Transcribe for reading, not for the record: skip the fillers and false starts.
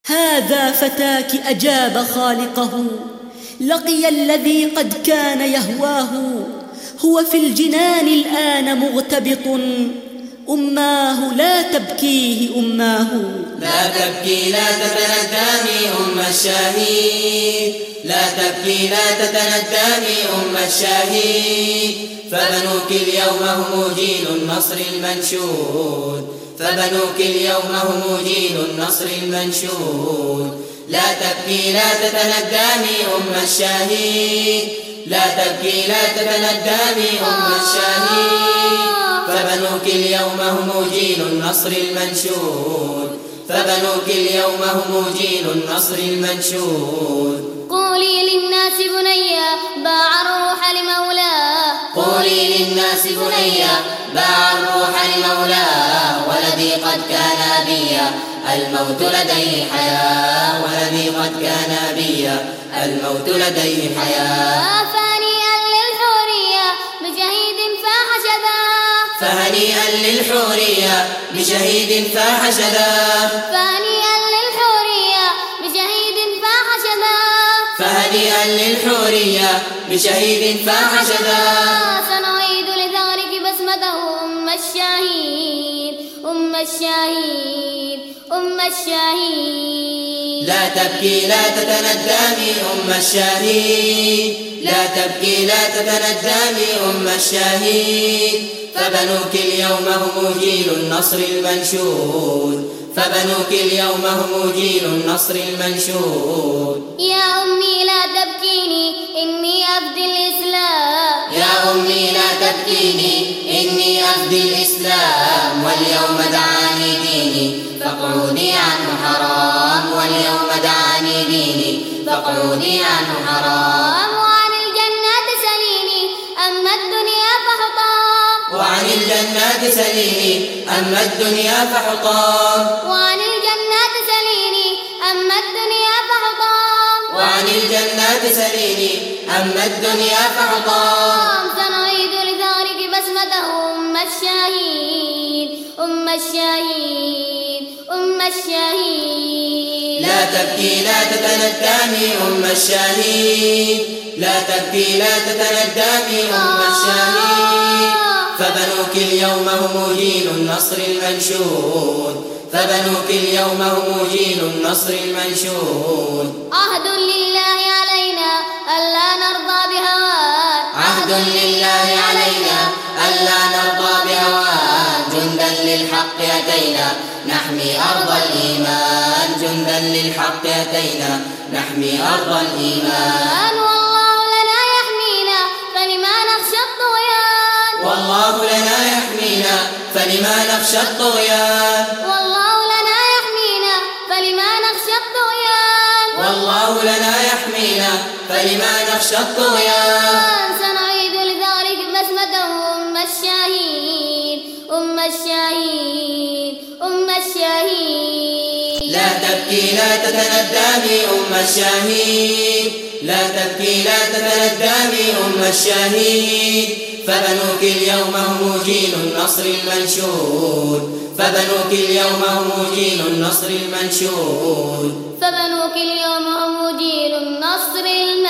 هذا فتاك أجاب خالقه، لقي الذي قد كان يهواه، هو في الجنان الآن مغتبط، أماه لا تبكيه أماه. لا تبكي لا تتندمي أم الشهيد، لا تبكي لا تتندمي أم الشهيد، فبنوك اليوم هم جيل النصر المنشود، فبنوك اليوم هم جيل النصر المنشود. لا تبكي لا تتندمي أم الشهيد، لا تبكي لا تتندمي أم الشهيد، فبنوك اليوم هم جيل النصر المنشود، فبنوك اليوم هم جيل النصر المنشود. قولي للناس بنيا باع الروح لمولاه، قولي للناس بنيا باع الروح لمولاه، ولدي قد كان أبيا الموت لديه حياة، ولدي قد كان أبيا الموت لديه حياة. فهنيئا للحورية بشهيد فاح شذاه، فهنيئا للحورية بشهيد فاح شذاه، فهنيئا للحورية بشهيد فاح شذاه، فهنيئا للحورية بشهيد فاح شذاه. سنعيد لثغرك بسمته أم الشهيد، أم الشهيد، أم الشهيد. لا تبكي لا تتندمي أم الشهيد، لا تبكي لا تتندمي أم الشهيد، فبنوك اليوم هم جيل النصر المنشود، فبنوك اليوم هم جيل النصر المنشود. يا أمي لا تبكيني إني أفدي الإسلام، يا أمي لا تبكيني إني أفدي الإسلام، واليوم دعاني ديني فاقعدي عنه حرام، واليوم دعاني ديني فاقعدي عنه حرام. وعن الجنات سليني أما الدنيا فحطام، وعن الجنات سليني أما الدنيا فحطام، وعن الجنات سليني أما الدنيا فحطام، وعن الجنات سليني أما الدنيا فحطام. سنعيد لثغرك بسمته أم الشهيد، أم الشهيد، أم الشهيد. لا تبكي لا تتندمي أم الشهيد، لا تبكي لا تتندمي أم الشهيد، فبنوك اليوم هم جيل النصر المنشود، فبنوك اليوم هم جيل النصر المنشود. عهد لله علينا ألا نرضى بهوان، عهد لله علينا ألا نرضى بهوان، جندا للحق أتينا نحمي أرض الإيمان، جندا للحق أتينا نحمي أرض الإيمان. والله لنا يحمينا فلما نخشى الطغيان، والله لنا يحمينا فلما نخشى الطغيان، والله لنا يحمينا فلما نخشى الطغيان، والله لنا يحمينا فلما نخشى الطغيان. سنعيد لثغرك بسمته أم الشهيد، أم الشهيد، أم الشهيد. لا تبكي لا تتندمي أم الشهيد، لا تبكي لا تتندمي أم الشهيد، فبنوك اليوم هم جيل النصر المنشود، فبنوك اليوم هم جيل النصر المنشود، فبنوك اليوم هم جيل النصر المنشود.